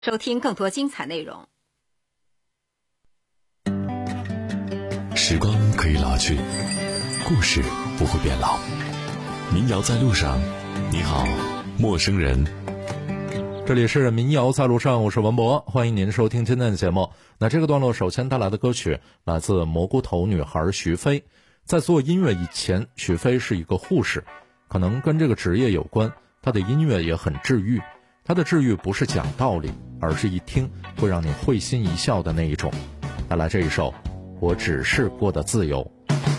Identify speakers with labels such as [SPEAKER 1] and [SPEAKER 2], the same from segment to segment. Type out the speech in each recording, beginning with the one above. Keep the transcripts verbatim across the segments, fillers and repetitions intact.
[SPEAKER 1] 收听更多精彩内容。
[SPEAKER 2] 时光可以老去，故事不会变老。民谣在路上，你好，陌生人。
[SPEAKER 3] 这里是民谣在路上，我是文博，欢迎您收听今天的节目。那这个段落首先带来的歌曲来自蘑菇头女孩徐飞。在做音乐以前，徐飞是一个护士，可能跟这个职业有关，她的音乐也很治愈。她的治愈不是讲道理，而是一听会让你会心一笑的那一种。带来这一首我只是过得自由。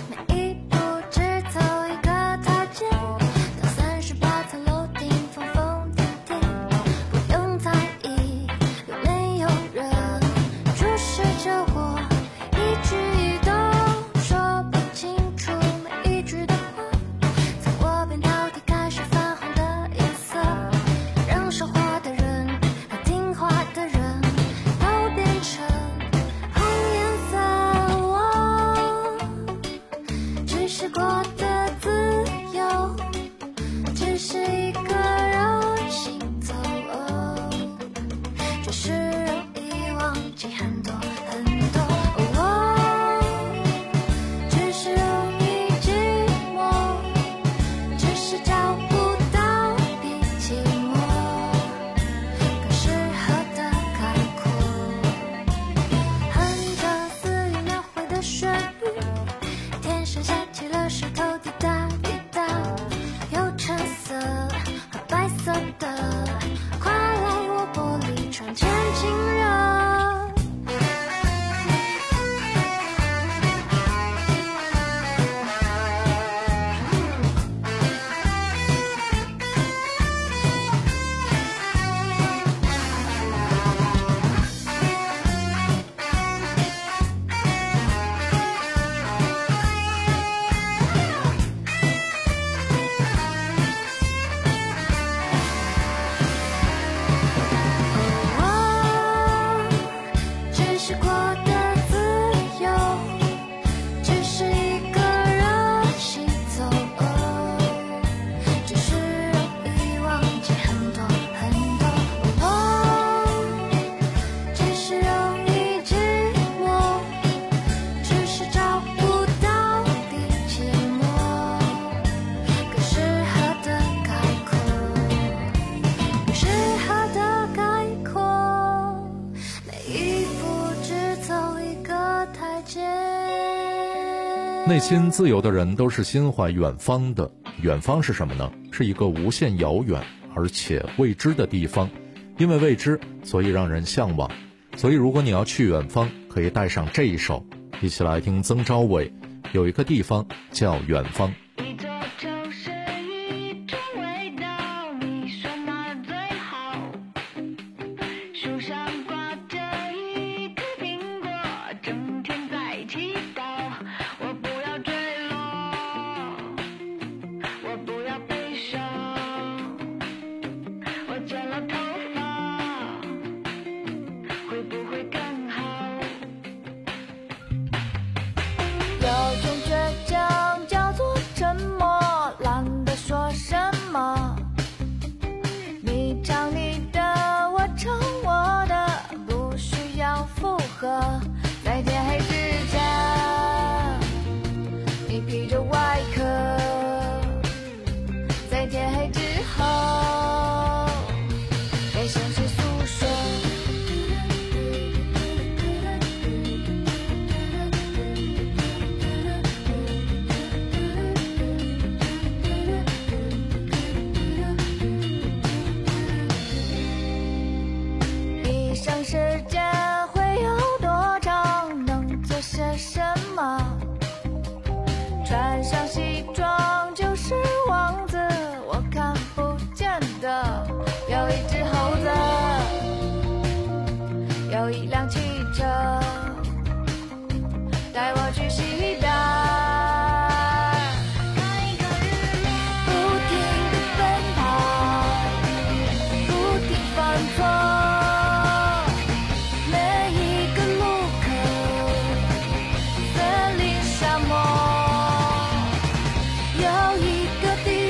[SPEAKER 3] 内心自由的人都是心怀远方的。远方是什么呢？是一个无限遥远而且未知的地方。因为未知，所以让人向往。所以如果你要去远方，可以带上这一首，一起来听曾昭伟。有一个地方叫远方。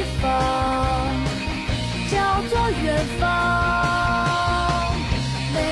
[SPEAKER 4] 远方，每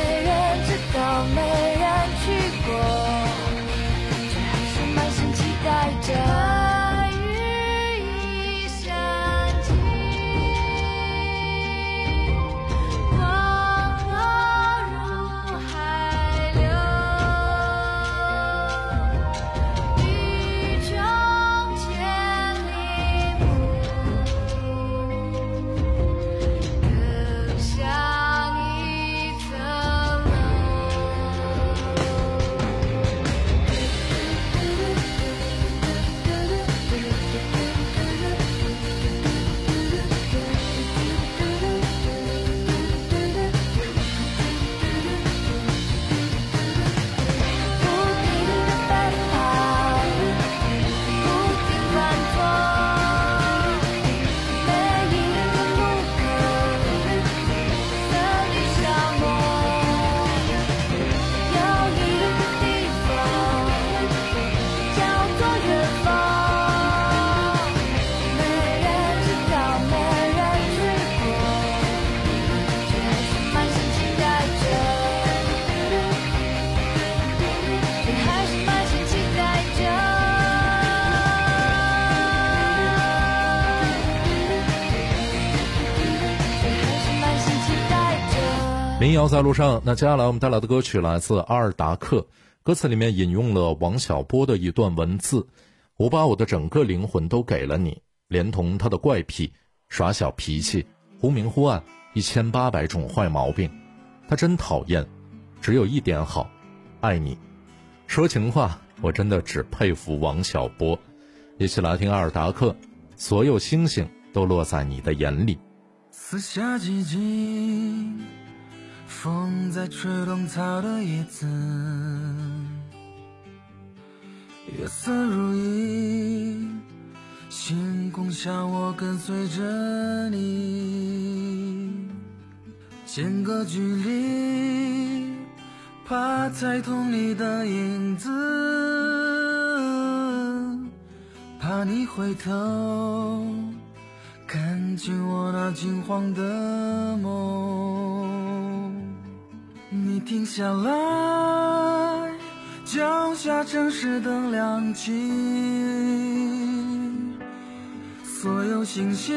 [SPEAKER 3] 民谣在路上，那接下来我们带来的歌曲来自阿尔达克，歌词里面引用了王小波的一段文字：我把我的整个灵魂都给了你，连同他的怪癖、耍小脾气、忽明忽暗一千八百种坏毛病，他真讨厌，只有一点好，爱你。说情话，我真的只佩服王小波。一起来听阿尔达克，所有星星都落在你的眼里。
[SPEAKER 4] 四下寂静，风在吹动草的叶子，月色如银，星空下我跟随着你，间隔距离，怕猜透你的影子，怕你回头看见我那惊慌的梦。你停下来，脚下城市灯亮起，所有星星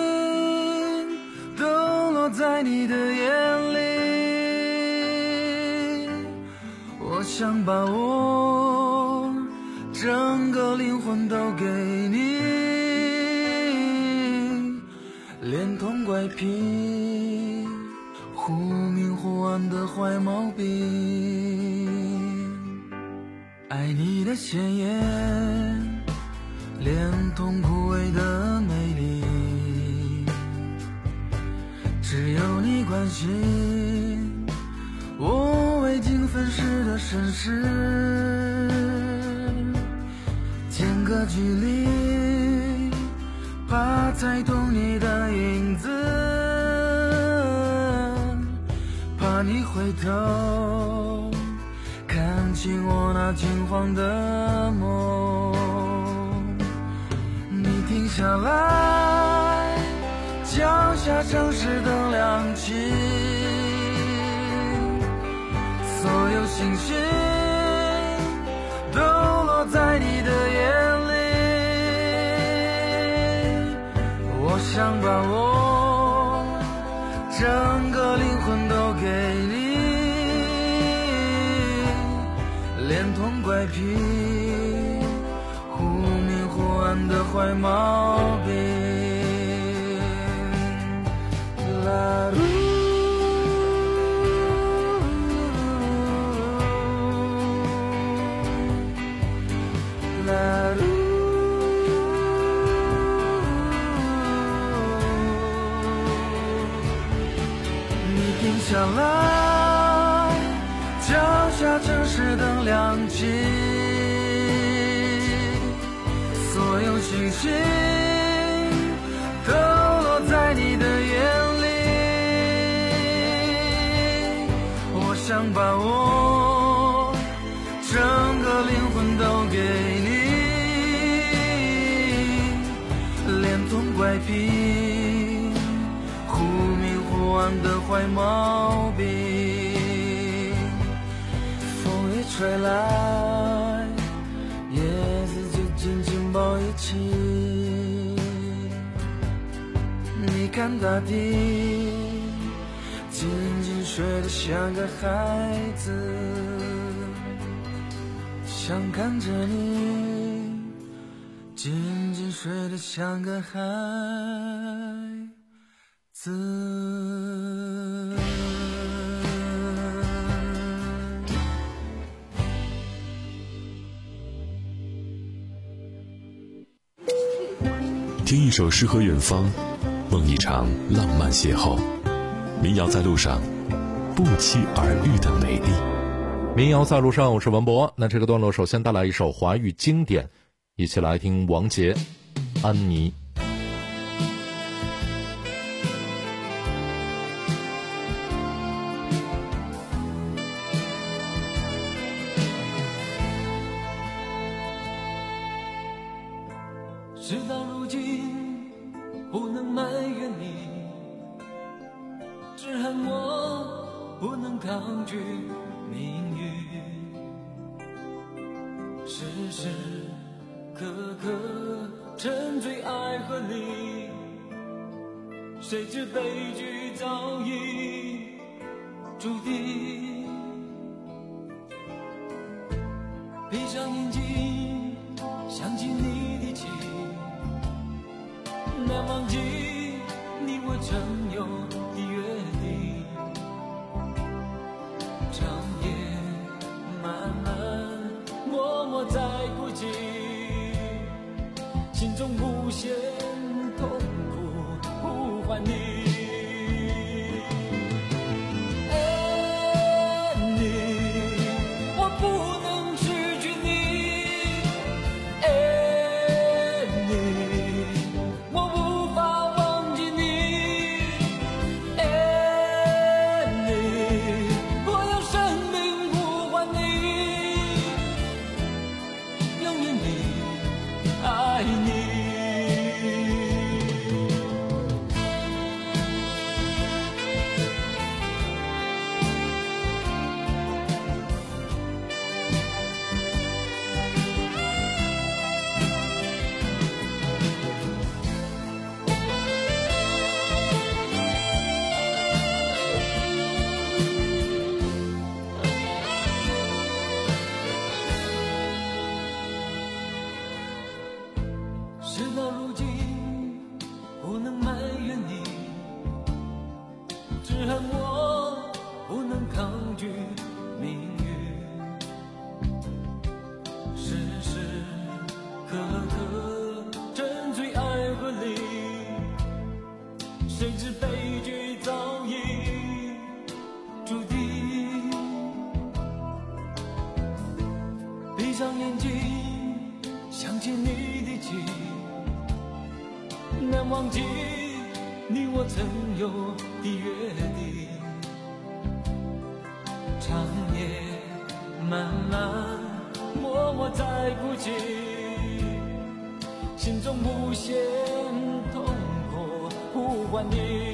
[SPEAKER 4] 都落在你的眼里，我想把我整个灵魂都给你，连同怪癖、忽明忽暗的坏毛病，爱你的鲜艳，连同枯萎的美丽，只有你关心我未经粉饰的身世，间隔距离，怕猜透你的影子，怕你回头看清我那惊慌的梦。你停下来，脚下城市灯亮起，所有星星都落在你的眼里，我想把我整个灵魂都给你，连同怪癖、忽明忽暗的坏毛病。啦噜啦噜，你停下来，脚下城市灯亮起，所有星星都落在你的眼里，我想把我整个灵魂都给你，连同怪癖、忽明忽暗的坏毛病。风一吹来，叶子就紧紧抱一起，你看大地静静睡得像个孩子，想看着你静静睡得像个孩子。
[SPEAKER 2] 听一首诗和远方，梦一场浪漫邂逅。民谣在路上，不期而遇的美丽。
[SPEAKER 3] 民谣在路上，我是文博。那这个段落首先带来一首华语经典，一起来听王杰《安妮》。
[SPEAKER 5] 事到如今不能埋怨你，只恨我不能抗拒命运，时时刻刻沉醉爱河里，谁知悲剧早已注定。闭上眼睛，想起你的情，难忘记你我曾有的约定。长夜漫漫，默默在哭泣，心中无限痛苦呼唤你。事到如今，不能埋怨你，只恨我不能抗拒命运。时时刻刻沉醉爱河里，谁知悲剧早已注定。闭上眼睛，想起你的情，难忘记你我曾有的约定。长夜漫漫，默默在哭泣，心中无限痛苦呼唤你。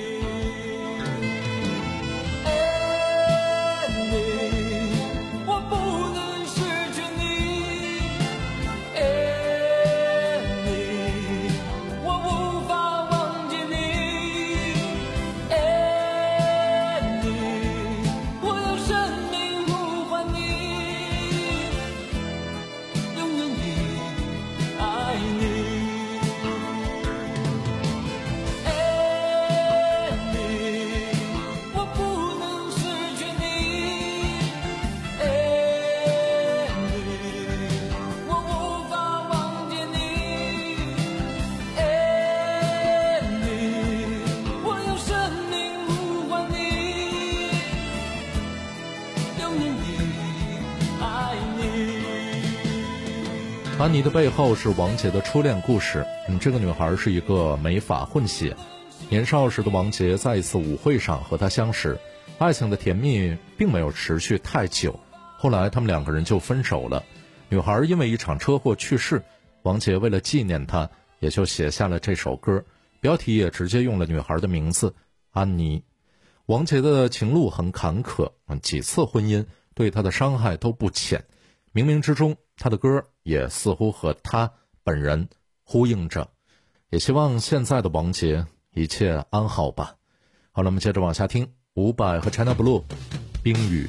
[SPEAKER 3] 安妮的背后是王杰的初恋故事。嗯，这个女孩是一个美法混血。年少时的王杰在一次舞会上和她相识，爱情的甜蜜并没有持续太久，后来他们两个人就分手了。女孩因为一场车祸去世，王杰为了纪念她，也就写下了这首歌，标题也直接用了女孩的名字安妮。王杰的情路很坎坷，几次婚姻对他的伤害都不浅，冥冥之中他的歌也似乎和他本人呼应着，也希望现在的王杰一切安好吧。好了，我们接着往下听伍佰和 China Blue 冰雨。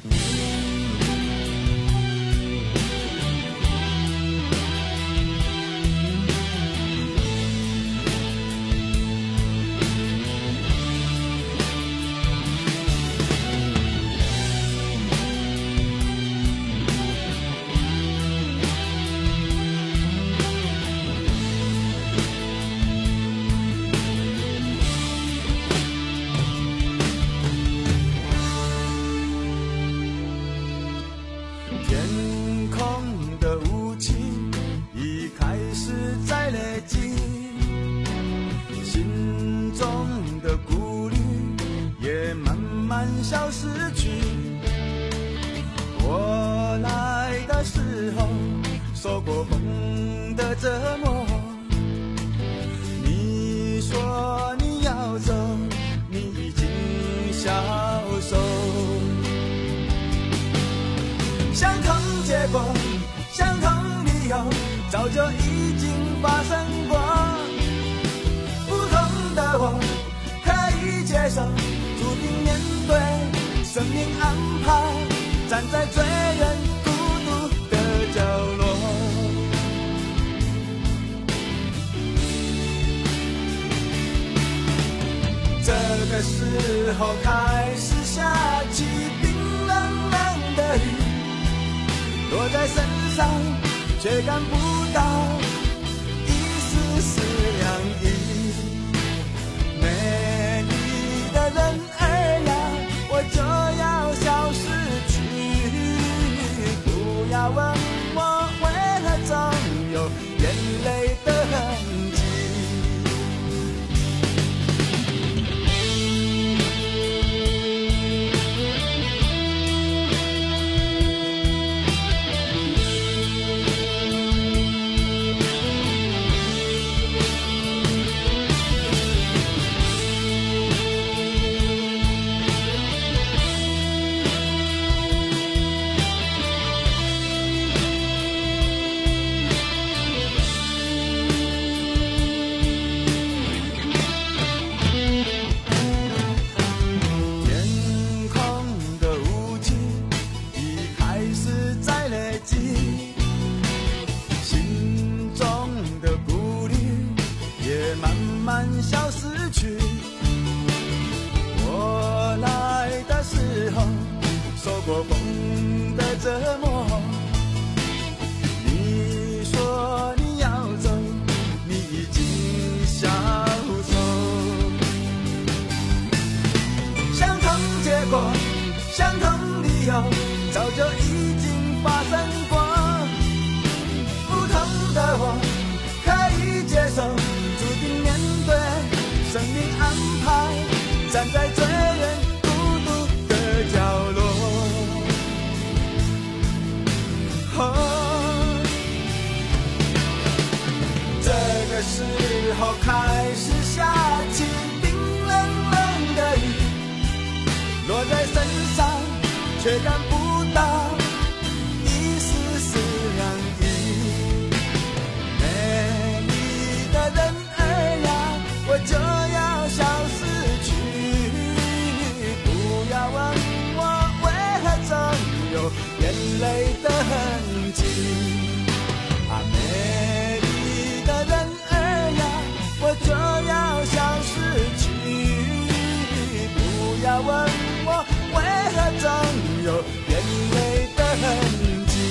[SPEAKER 4] 消失去，我来的时候受过风的折磨，你说你要走，你已经消瘦，相同结果相同理由早就已经发生过，不同的我可以接受注定面对生命安排，站在最远孤独的角落。这个时候开始下起冰冷冷的雨，落在身上却感不到一丝丝凉意。没你的人儿呀，我就要消失去。不要问我为何总有眼泪的痕迹。相同理由早就已经发生过，不同的我可以接受，注定面对生命安排，站在最远孤独的角落。哦，这个时候开始下起冰冷冷的雨，落在身上却感不到一丝丝凉意。没你的人儿呀，我就要消失去。不要问我为何总有眼泪的痕迹。啊，没你的人儿呀，我就要消失去。不要问我为何总有眼泪的痕迹。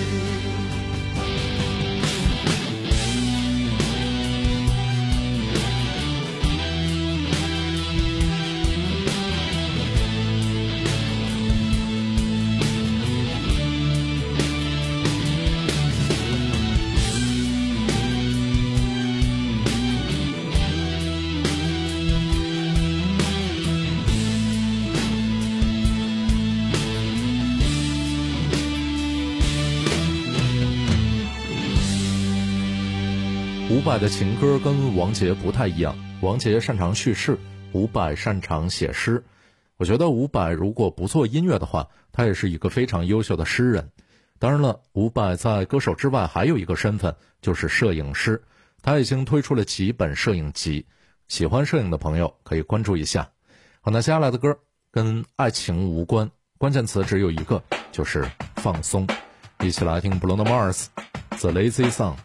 [SPEAKER 3] 伍佰的情歌跟王杰不太一样，王杰擅长叙事，伍佰擅长写诗。我觉得伍佰如果不做音乐的话，他也是一个非常优秀的诗人。当然了，伍佰在歌手之外还有一个身份，就是摄影师。他已经推出了几本摄影集，喜欢摄影的朋友可以关注一下。好，那接下来的歌跟爱情无关，关键词只有一个，就是放松。一起来听 Bruno Mars The Lazy Song。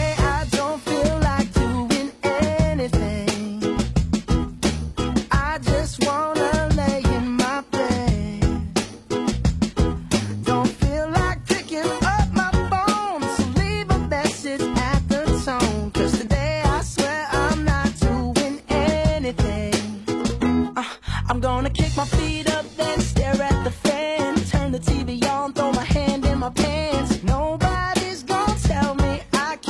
[SPEAKER 6] I'm gonna kick my feet up, then stare at the fan. Turn the T V on, throw my hand in my pants. Nobody's gonna tell me I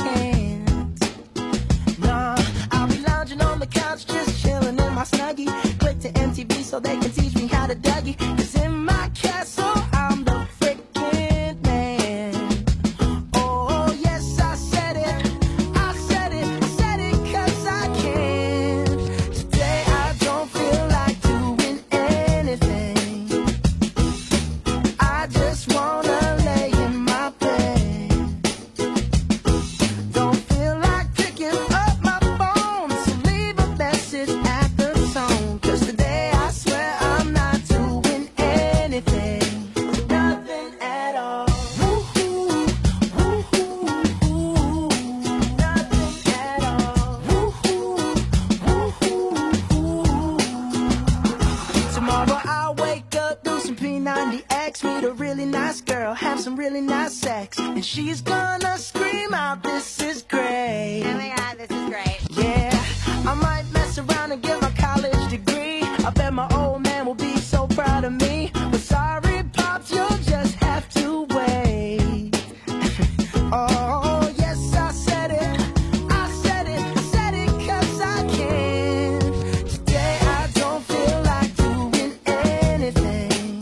[SPEAKER 6] meet a really nice girl, have some really nice sex, and she's gonna scream out, this is great.
[SPEAKER 1] Oh my god, this is great.
[SPEAKER 6] Yeah, I might mess around and get my college degree. I bet my old man will be so proud of me. But sorry, Pops, you'll just have to wait. Oh, yes, I said it. I said it. I said it 'cause I can. Today I don't feel like doing anything.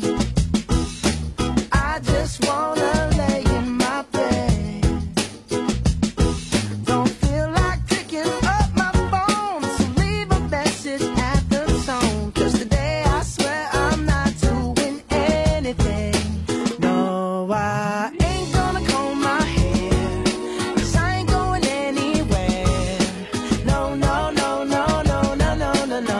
[SPEAKER 6] I just wanna lay in my bed. Don't feel like picking up my phone, so leave a message at the tone. 'Cause today I swear I'm not doing anything. No, I ain't gonna comb my hair, 'cause I ain't going anywhere. No, no, no, no, no, no, no, no, no.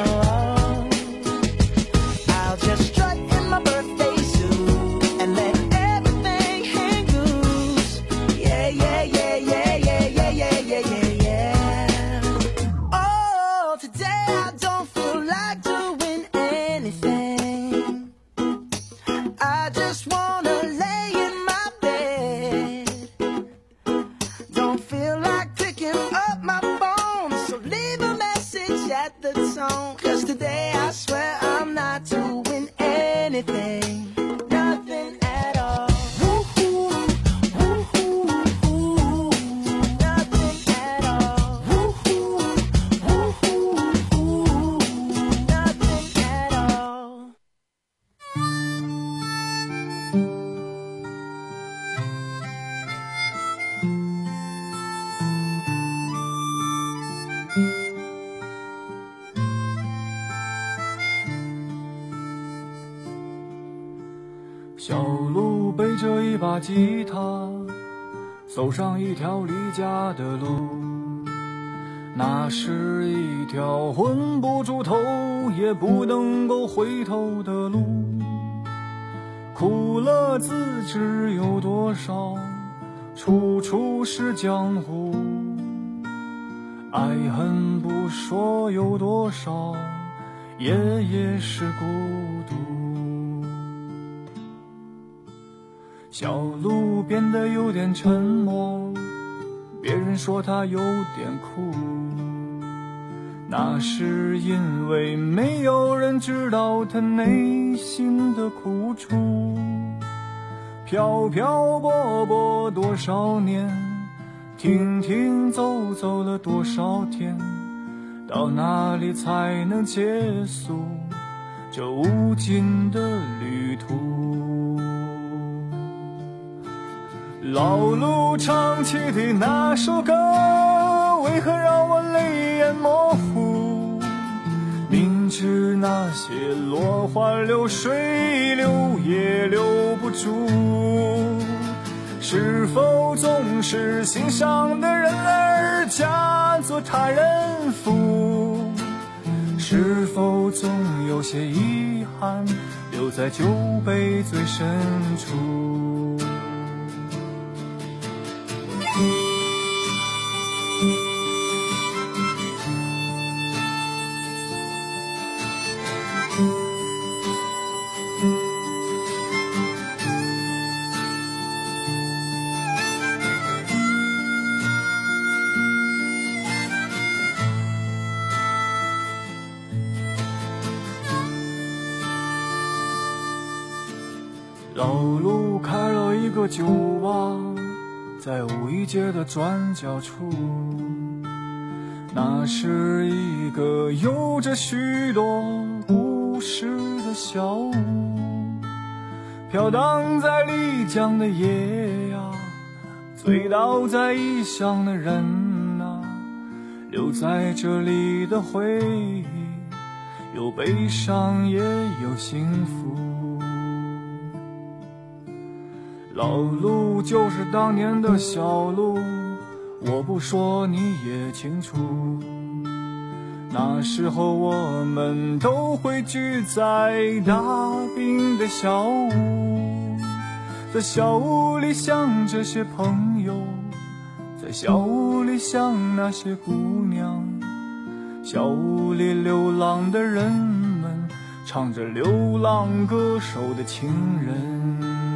[SPEAKER 6] I'll just strut in my birthday suit and let everything hang loose. Yeah, yeah, yeah, yeah, yeah, yeah, yeah, yeah, yeah, yeah. Oh, today I don't feel like doing anything. I just wanna lay in my bed. Don't feel like picking up my phone, so leave a message at the tone. 'Cause today I swear I'm not doing anything. Nothing at all. Woo-hoo, woo-hoo, woo-hoo. Nothing at all. Woo-hoo, woo-hoo, woo-hoo. Nothing at all.
[SPEAKER 5] 小鹿背着一把吉他，走上一条离家的路。那是一条混不出头也不能够回头的路。苦乐自知有多少，处处是江湖。爱恨不说有多少，夜夜是孤独。小鹿变得有点沉默，别人说他有点酷，那是因为没有人知道他内心的苦楚。飘飘泊泊多少年，停停走走了多少天，到哪里才能结束这无尽的旅途？老鹿唱起的那首歌，为何让我泪眼模糊？明知那些落花流水留也留不住，是否总是心上的人儿嫁作他人妇？是否总有些遗憾留在酒杯最深处？老鹿开了一个酒吧，在五一街的转角处，那是一个有着许多故事的小屋，飘荡在丽江的夜呀，醉倒在异乡的人啊，留在这里的回忆，有悲伤也有幸福。老鹿就是当年的小鹿，我不说你也清楚。那时候我们都会聚在大冰的小屋，在小屋里想这些朋友，在小屋里想那些姑娘，小屋里流浪的人们唱着流浪歌手的情人。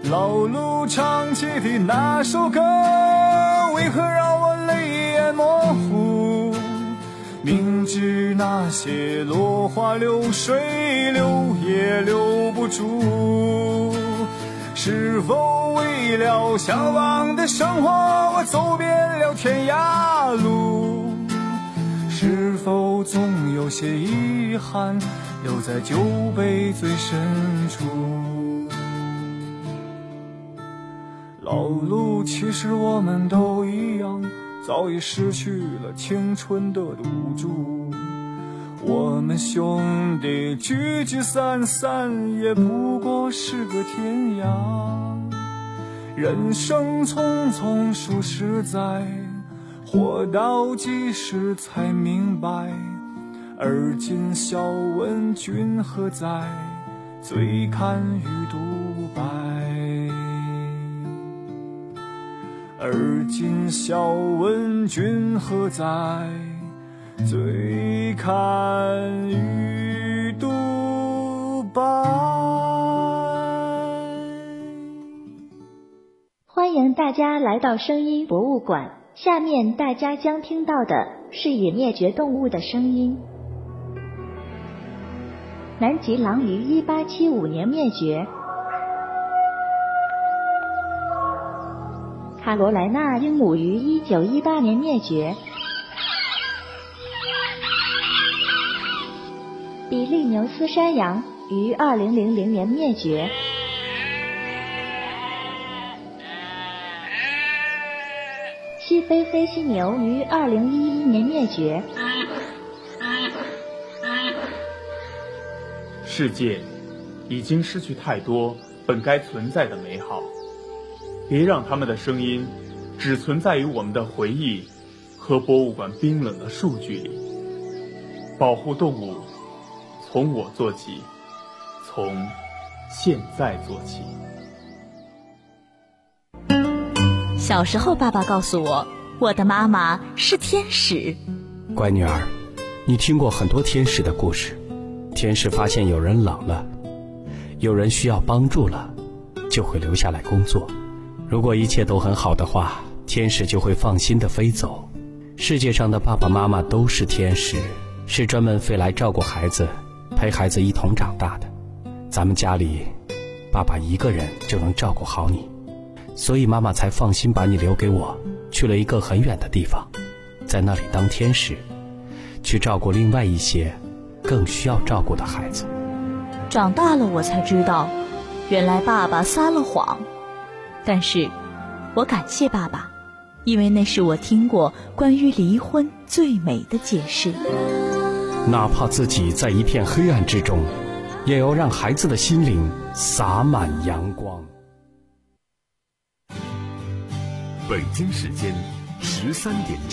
[SPEAKER 4] 老路唱起的那首歌，为何让我泪眼模糊？明知那些落花流水留也留不住，是否为了向往的生活，我走遍了天涯路？是否总有些遗憾留在酒杯最深处？老路，其实我们都一样，早已失去了青春的赌注。我们兄弟聚聚散散，也不过是个天涯。人生匆匆数十载，活到几时才明白，而今笑问君何在，醉看鱼独白。而今笑问君何在，醉看鱼独白。
[SPEAKER 7] 欢迎大家来到声音博物馆，下面大家将听到的是已灭绝动物的声音。南极狼于一八七五年灭绝，卡罗莱纳鹦鹉于一九一八年灭绝，比利牛斯山羊于二零零零年灭绝，西非黑犀牛于二零一一年灭绝。
[SPEAKER 8] 世界已经失去太多本该存在的美好，别让他们的声音只存在于我们的回忆和博物馆冰冷的数据里。保护动物，从我做起，从现在做起。
[SPEAKER 9] 小时候，爸爸告诉我，我的妈妈是天使。
[SPEAKER 10] 乖女儿，你听过很多天使的故事。天使发现有人老了，有人需要帮助了，就会留下来工作。如果一切都很好的话，天使就会放心地飞走。世界上的爸爸妈妈都是天使，是专门飞来照顾孩子，陪孩子一同长大的。咱们家里，爸爸一个人就能照顾好你，所以妈妈才放心把你留给我，去了一个很远的地方，在那里当天使，去照顾另外一些更需要照顾的孩子。
[SPEAKER 9] 长大了我才知道，原来爸爸撒了谎。但是我感谢爸爸，因为那是我听过关于离婚最美的解释。
[SPEAKER 10] 哪怕自己在一片黑暗之中，也要让孩子的心灵洒满阳光。
[SPEAKER 2] 北京时间十三点。